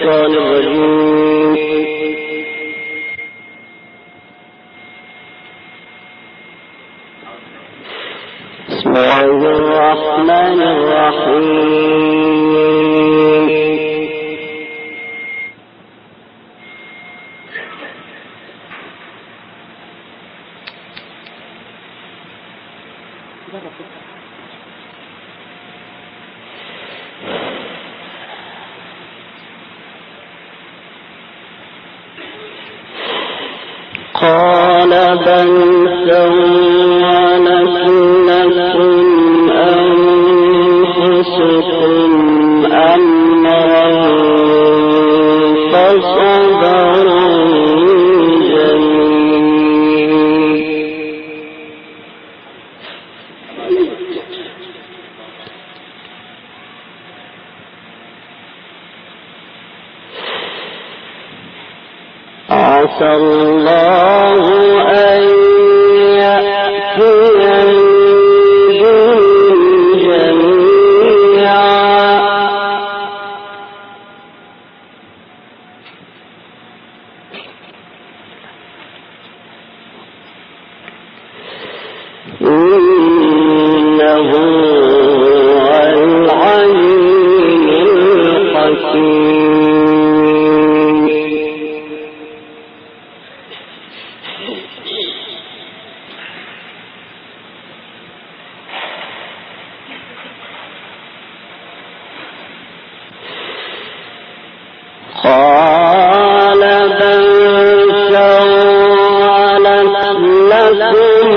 الشيطان الرجيم. بسم الله الرحمن الرحيم. قال بل سولت لكم أنفسكم أمرا فصبر جميل. عسى الله أن يأتيني بهم جميعا إنه هو العليم الحكيم. قال بل سولت لكم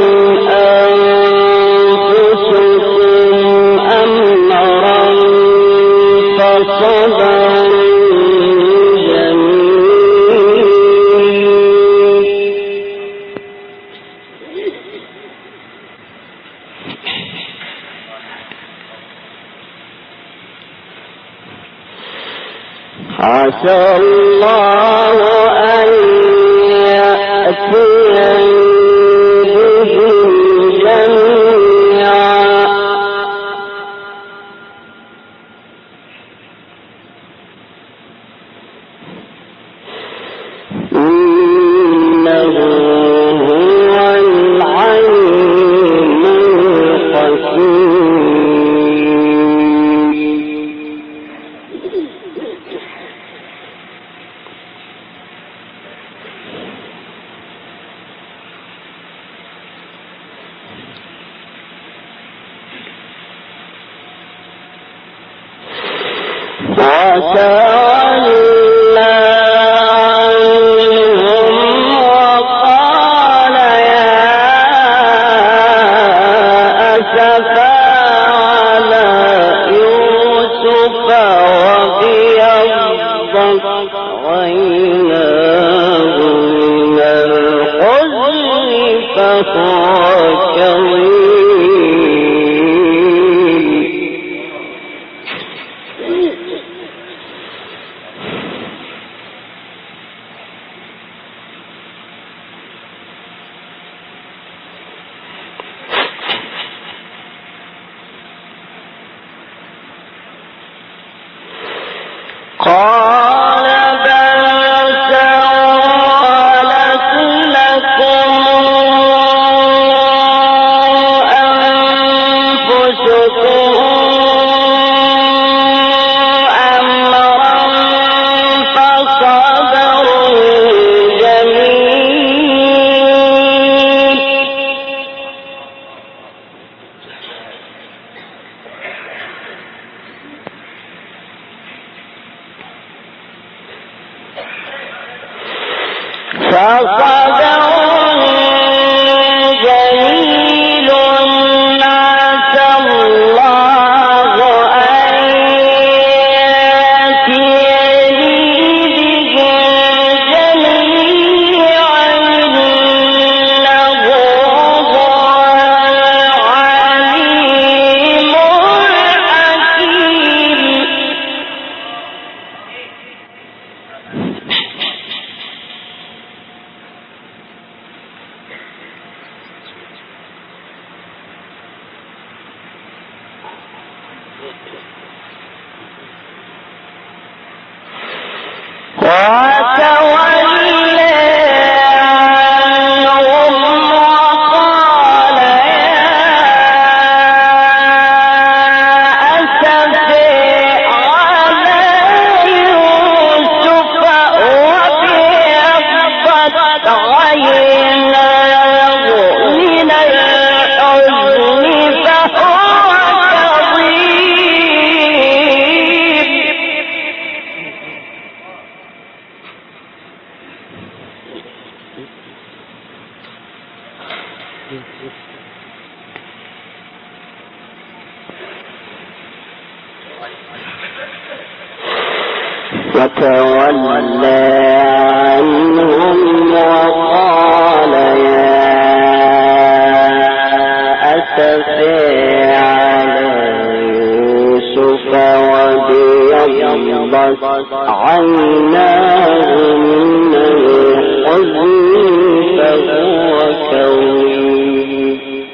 أنفسكم أمرا فصبر جميل. عسى الله أن يأتيني بهم جميعا إنه هو العليم الحكيم. وتولى عنهم وقال يا أسفا على يوسف وابيضت عيناه من الحزن فهو كظيم. فتولى عنهم وقال يا أسفي على يوسف وابيضت عيناه من الحزن فهو كظيم.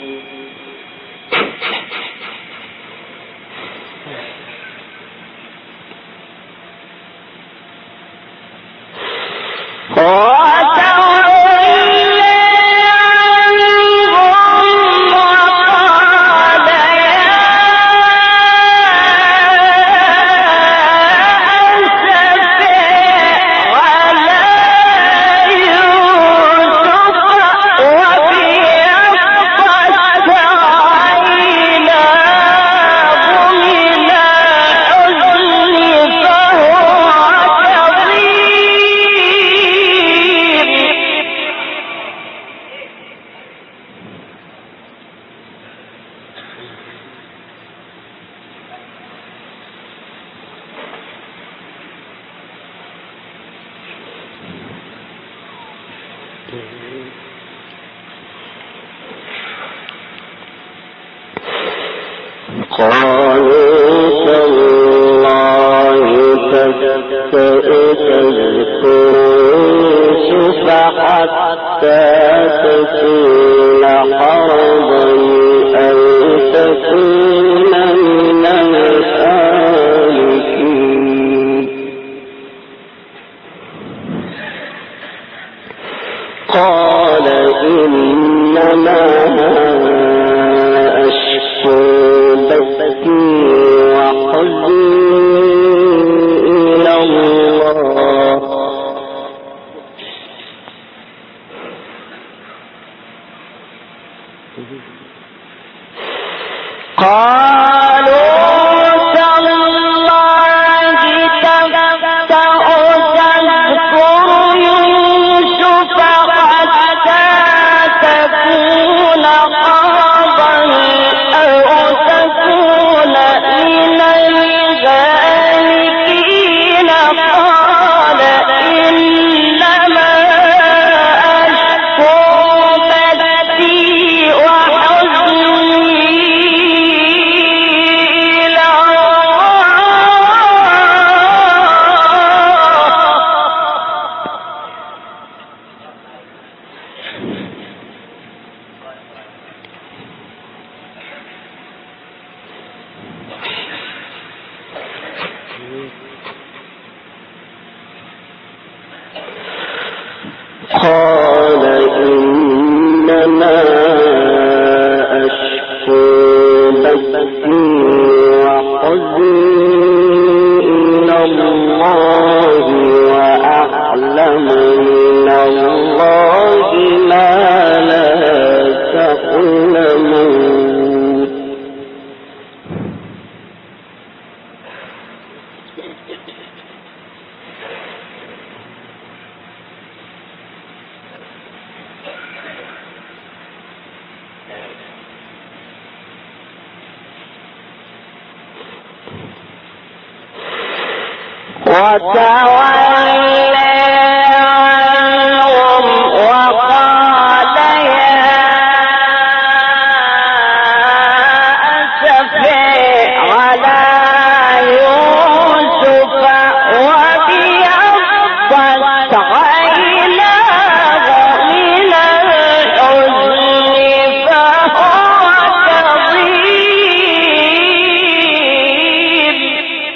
قالوا تالله تفتئ تذكر يوسف حتى تكون حرضا أو تكون من الهالكين. قال إنما أشكو بثي وحزني إلى الله. قالوا تالله تفتأ تذكر يوسف حتى تكون حرضا أو تكون من الهالكين. قال إنما أشكو بثي وحزني إلى قال إنما أشكو بثي وحزني إلى الله وأعلم من الله ما لا تعلمون. وتولى عنهم وقال يا أسفي على يوسف وابيضت عيناه من الحزن فهو كظيم.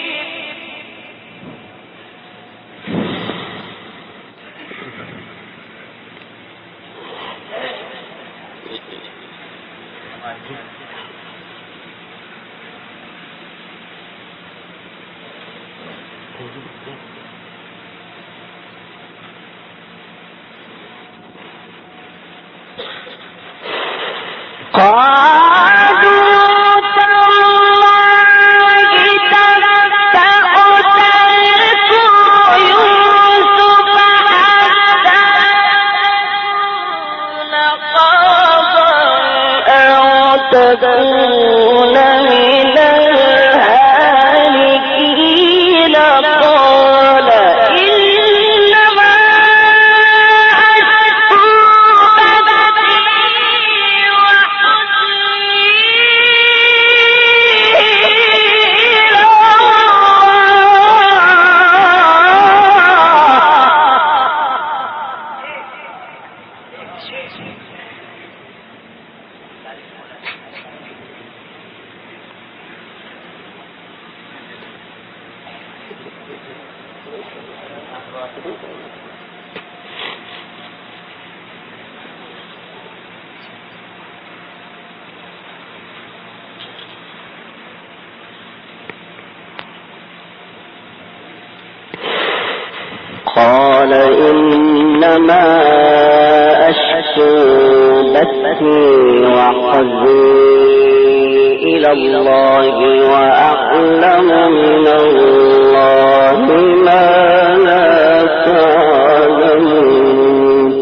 قالوا تالله تفتأ تذكر يوسف حتى تكون حرضا أو تكون من قال إنما أشكو بثي وحزني إلى الله وأعلم من الله ما لا تعلمون.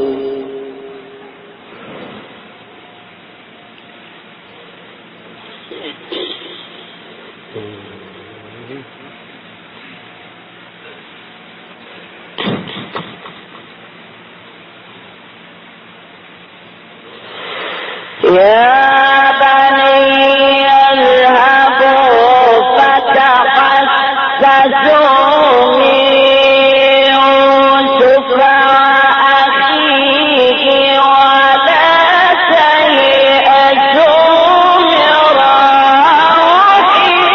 يا بني اذهبوا فتحسسوا من يوسف وأخيه ولا تيأسوا من روح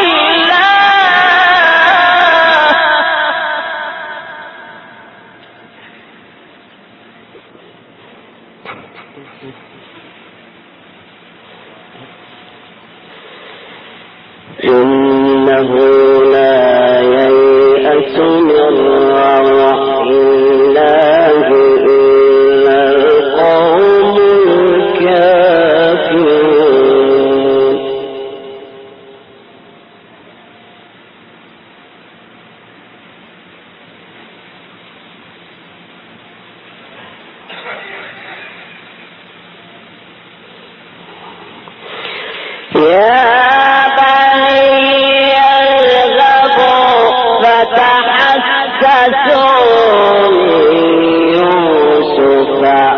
إنه لا ييأس من روح الله إلا القوم الكافرون. يا بني اذهبوا فتحسسوا من يوسف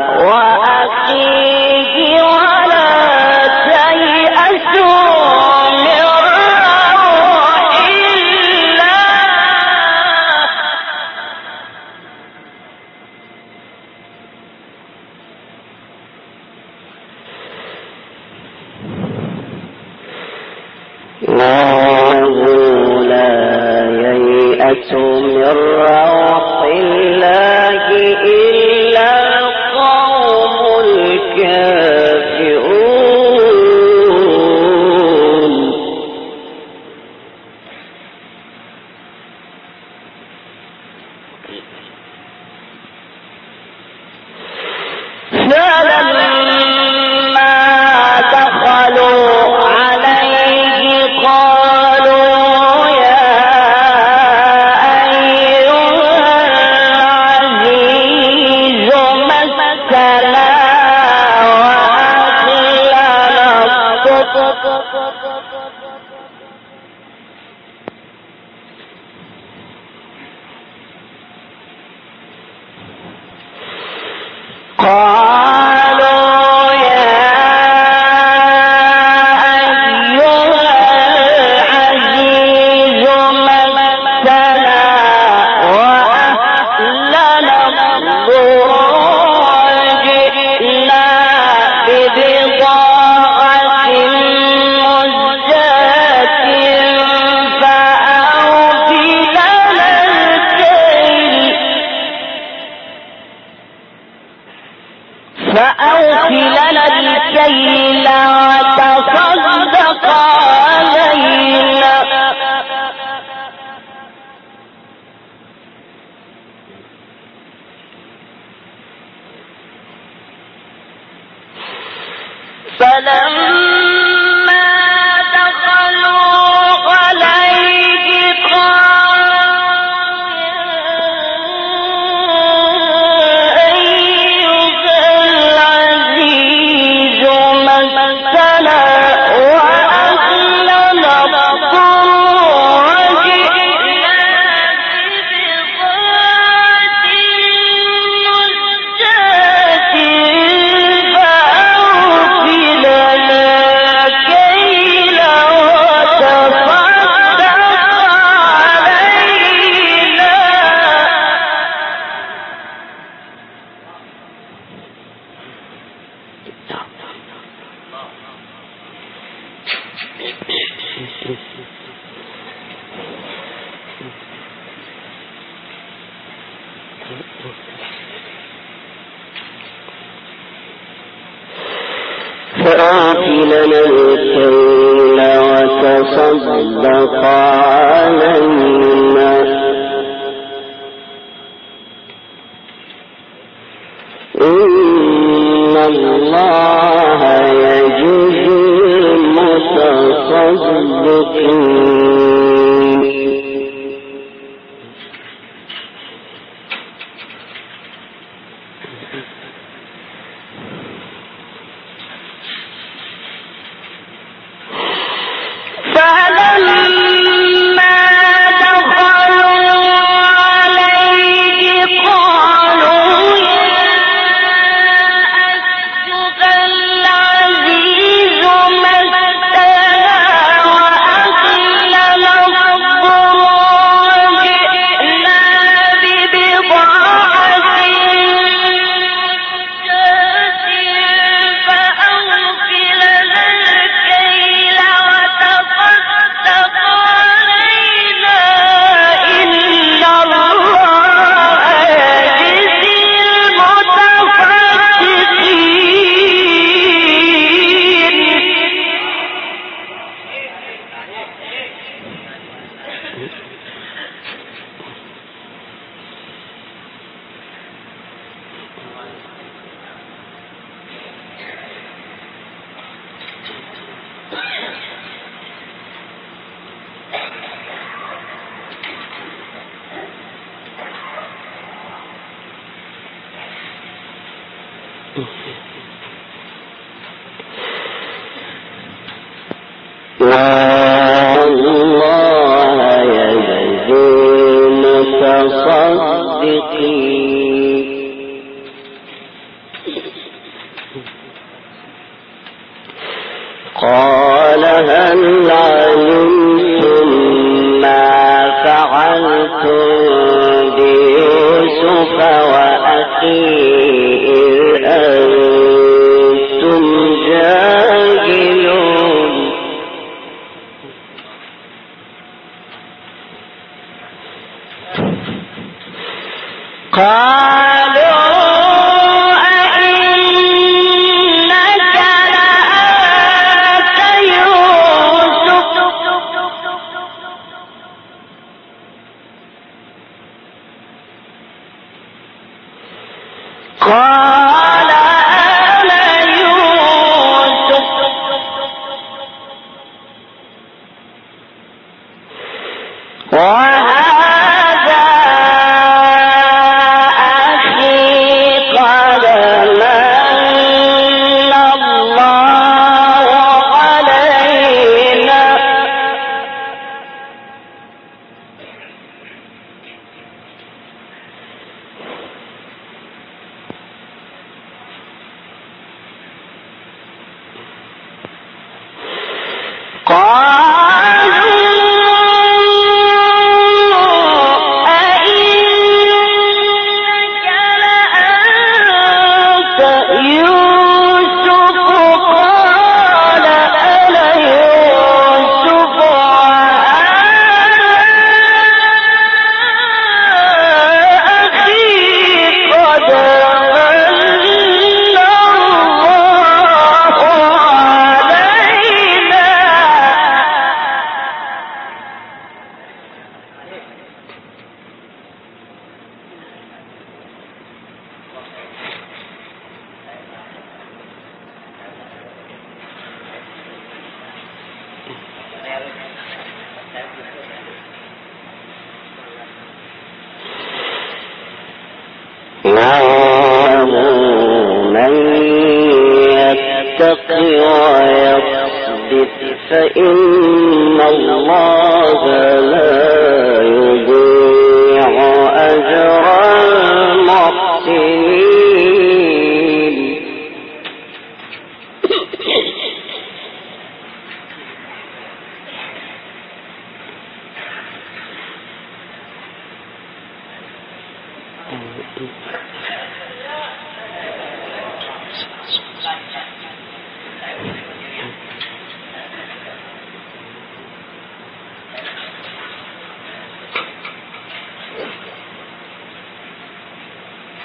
وأخيه ولا تيأسوا من روح إنه لا ييأس من روح الله إلا القوم الكافرون. فلما دخلوا عليه قالوا يا أيها العزيز مسنا وأهلنا الضر قالوا يا أيها العزيز مسنا وأهلنا الضر وجئنا ببضاعة مزجاة فأوف لنا الكيل وتصدق علينا فلما دخلوا عليه قالوا يا أيها العزيز مسنا وأهلنا الضر وجئنا ببضاعة مزجاة فأوف لنا الكيل وتصدق علينا لنا الكيل وتصدق علينا إن الله يجزي المتصدقين والله يجزي المتصدقين قال هل علمتم ما فعلتم بيوسف وأخيه إذ أنتم جاهلون قالوا أئنك لأنت يوسف قال أنا يوسف وهذا من يتق ويصبر فإن الله لا يضيع أجر المحسنين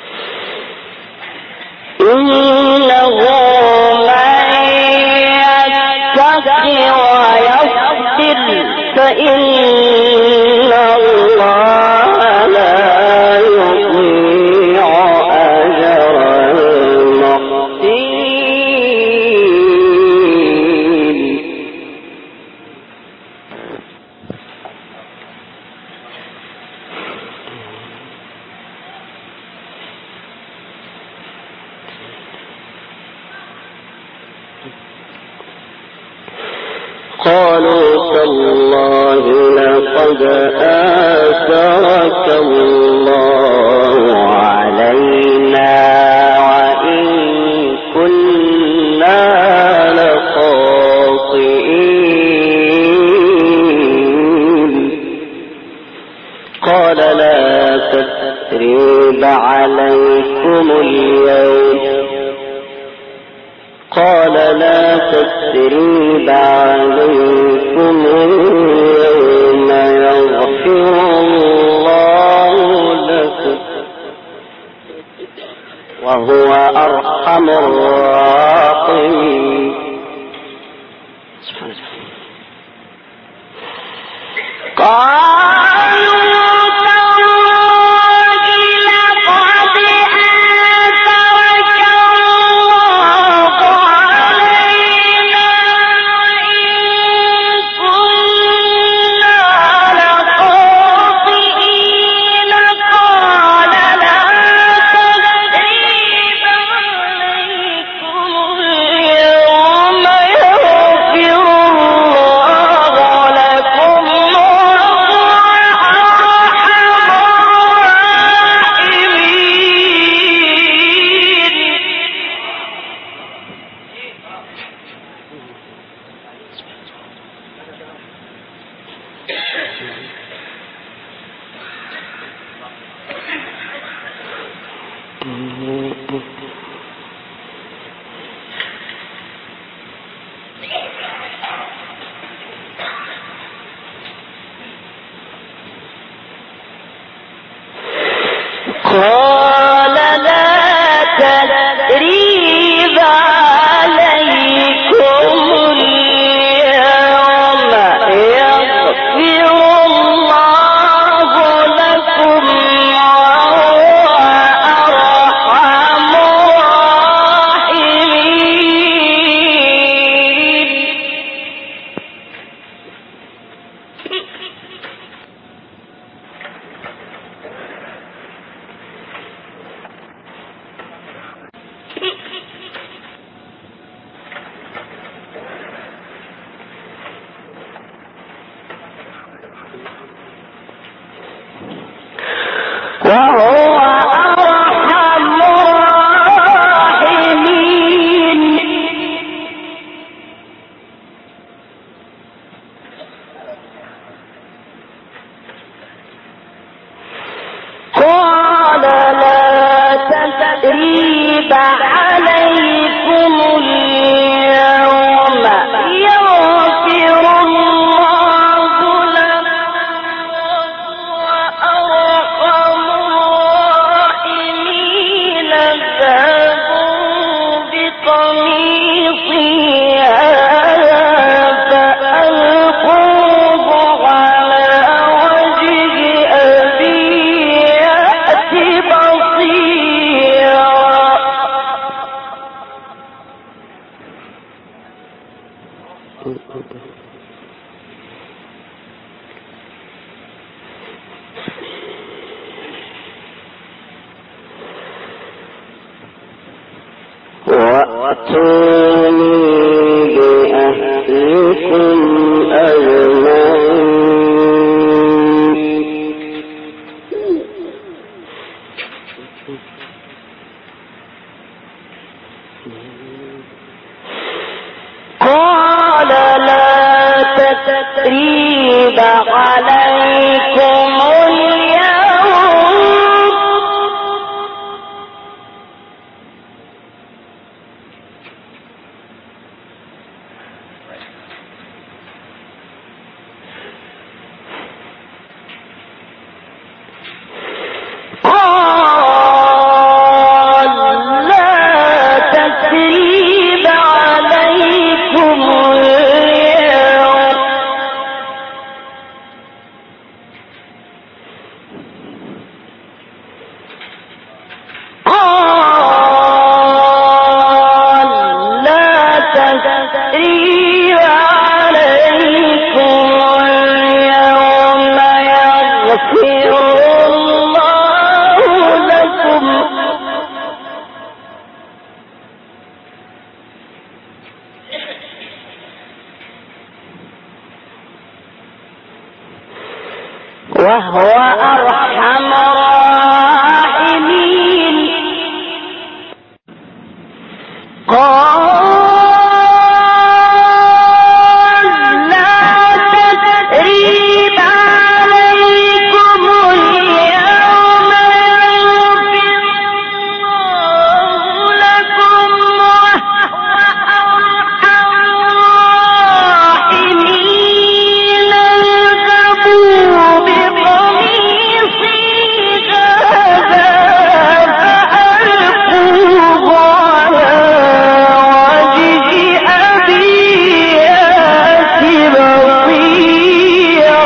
إنه من فإن الله لا يضيع أجر المحسنين. قالوا تالله لقد آثرك الله علينا وإن كنا لخاطئين. قال لا تثريب عليكم اليوم اليوم يغفر الله لكم وهو أرحم الراحمين. قال لا تثريب عليكم اليوم يغفر الله لكم وهو أرحم الراحمين. وهو أرحم الراحمين. قال لا تثريب عليكم اليوم يغفر الله لكم وأرحم الراحمين. اذهبوا بقميصي هذا فألقوه على وجه أبي يأت بصيرا. وأتوني بأهلكم أجمعين. قال لا تثريب عليكم اليوم وهو أرحم الراحمين. قال لا تثريب عليكم اليوم يغفر الله لكم وهو أرحم الراحمين. اذهبوا بقميصي هذا فألقوه على وجه أبي يأت بصيرا.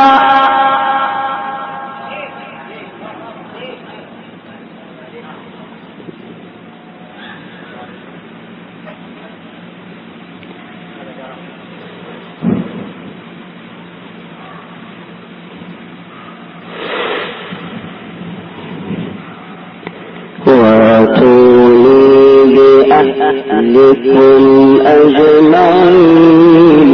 وَأْتُونِي بِأَهْلِكُمْ أَجْمَعِينَ.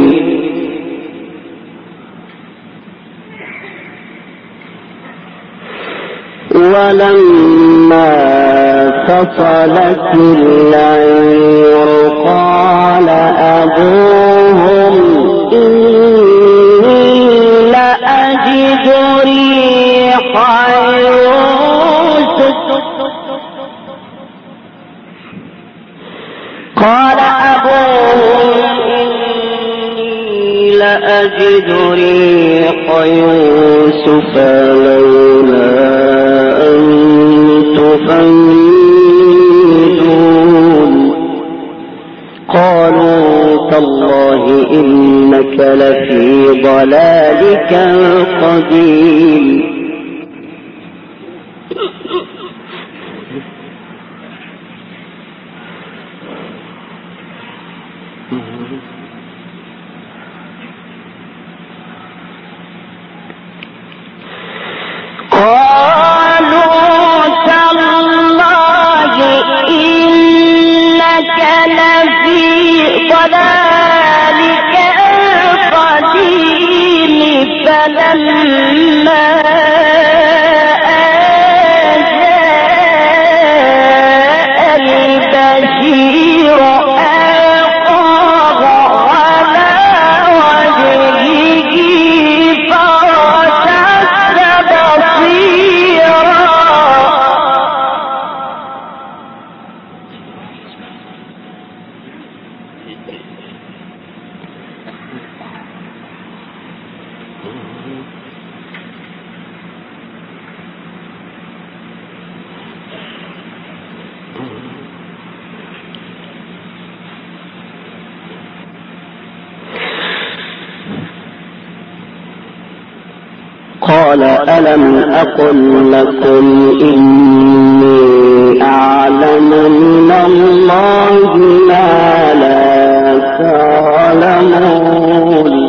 وَلَمَّا فَصَلَتِ الْعِيرُ قَالَ أَبُوهُمْ إِنِّي لَأَجِدُ رِيحَ يُوسُفَ. قال أبوهم إني لأجد ريح يوسف لولا أن تفندون. قالوا تالله إنك لفي ضلالك القديم. قالوا تالله إنك لفي ضلالك القديم. فلما جاء البشير ألقاه على وجهه فارتد بصيرا. قال ألم أقل لكم إني أعلم من الله ما لا تعلمون.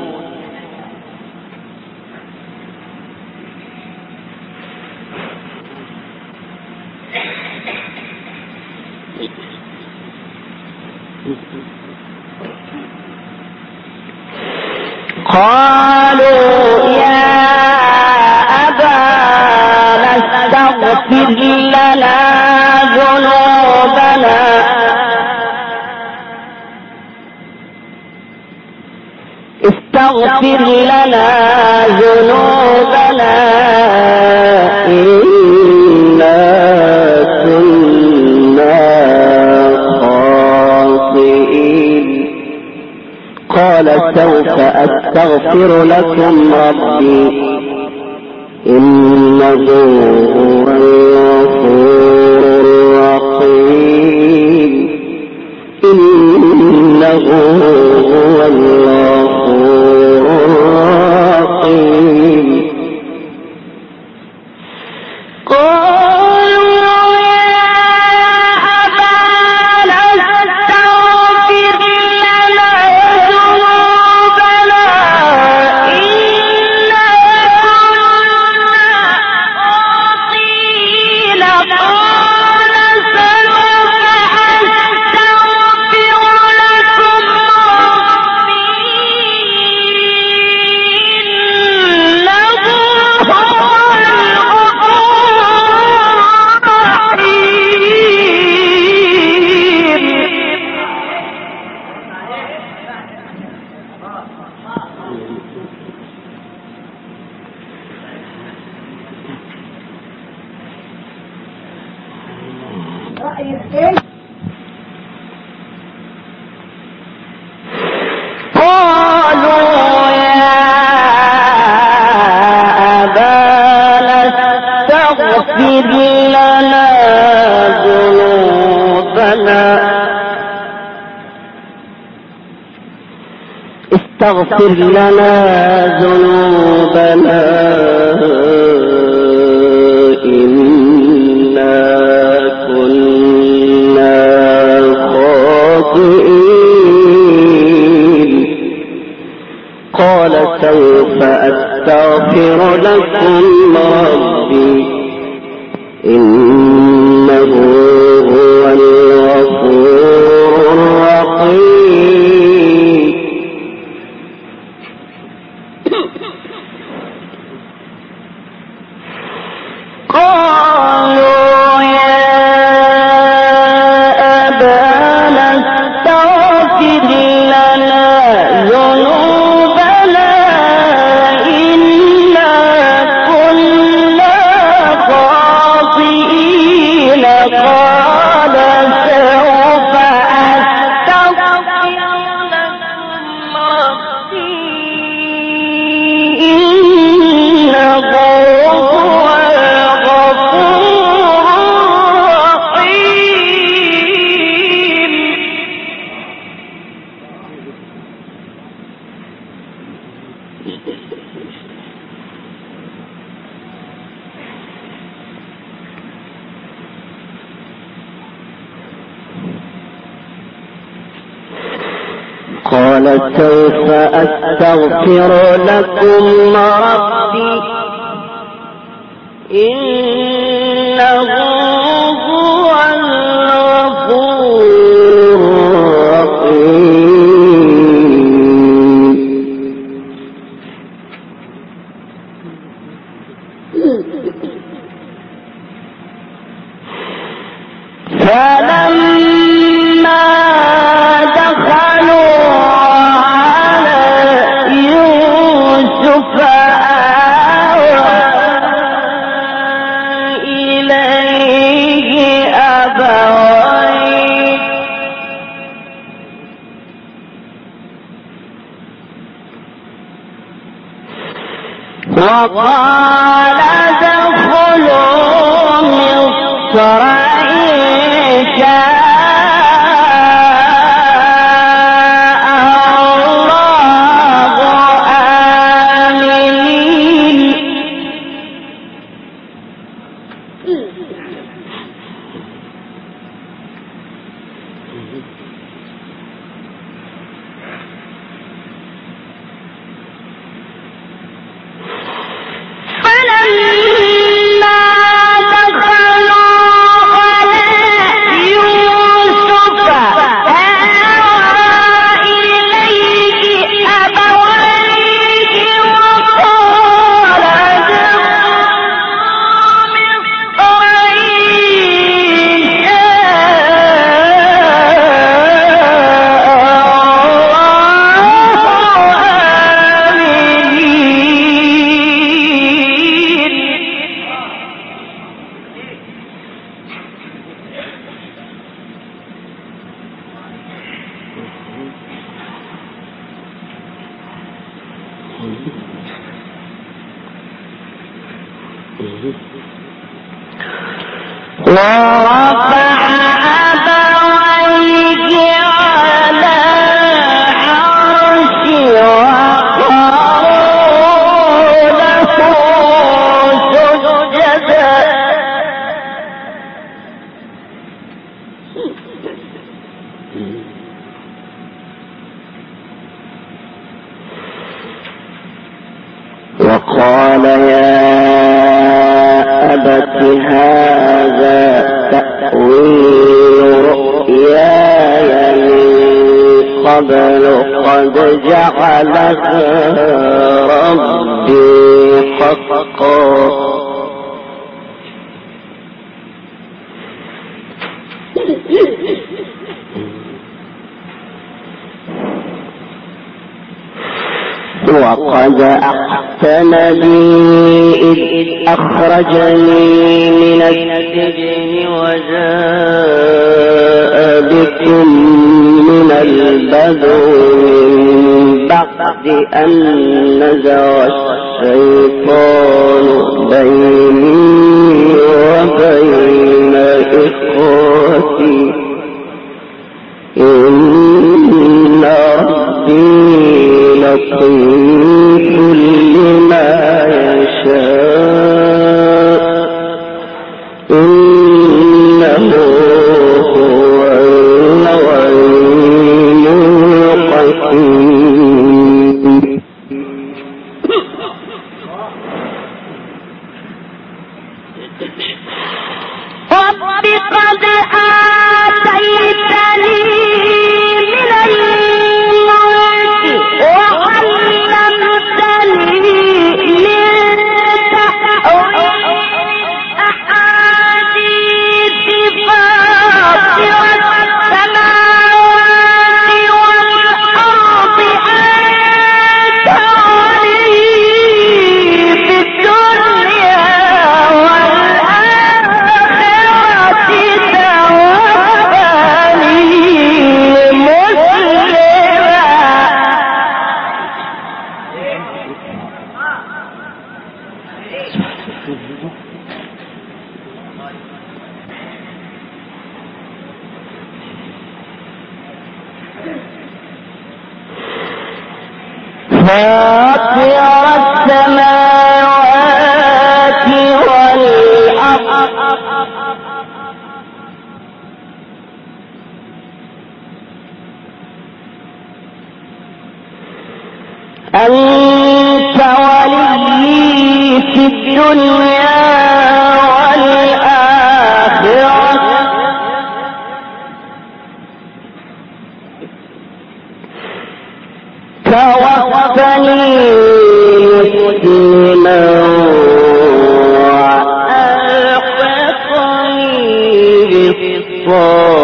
قالوا يا أبانا استغفر لنا ذنوبنا إنا كنا خاطئين. قال سوف أستغفر لكم ربي إنه هو الغفور الرحيم. إنه هو الغفور الرحيم. استغفر لنا ذنوبنا إنا كنا خاطئين. قال سوف أستغفر لكم ربي إنه هو الغفور الرحيم. قالوا يا أبانا استغفر لنا ذنوبنا إنا كنا خاطئين. قال سوف أستغفر لكم ربي إنه هو الغفور الرحيم. قال سوف أستغفر لكم ربي إنه هو الغفور الرحيم. فلما دخلوا على يوسف آوى إليه أبويه وقال ادخلوا مصر إن شاء الله آمنين. فلما دخلوا على يوسف آوى إليه أبويه وقال ادخلوا مصر إن ورفع أبويه على العرش وخروا له سجدا وقال يا أبت هذا تأويل رؤياي من قبل قد جعلها ربي حقا وقد أحسن بي إذ أخرجني من السجن وجاء بكم من البدو من بعد أن نزغ الشيطان بيني وبين إخوتي إن ربي لطيف لما يشاء إنه هو العليم الحكيم. رب قد آتيتني من الملك وعلمتني من تأويل الأحاديث فاطر السماوات والأرض أنت ولي في الدنيا فاطر السماوات والأرض أنت ولي في الدنيا والآخرة توفني مسلما وألحقني بالصالحين.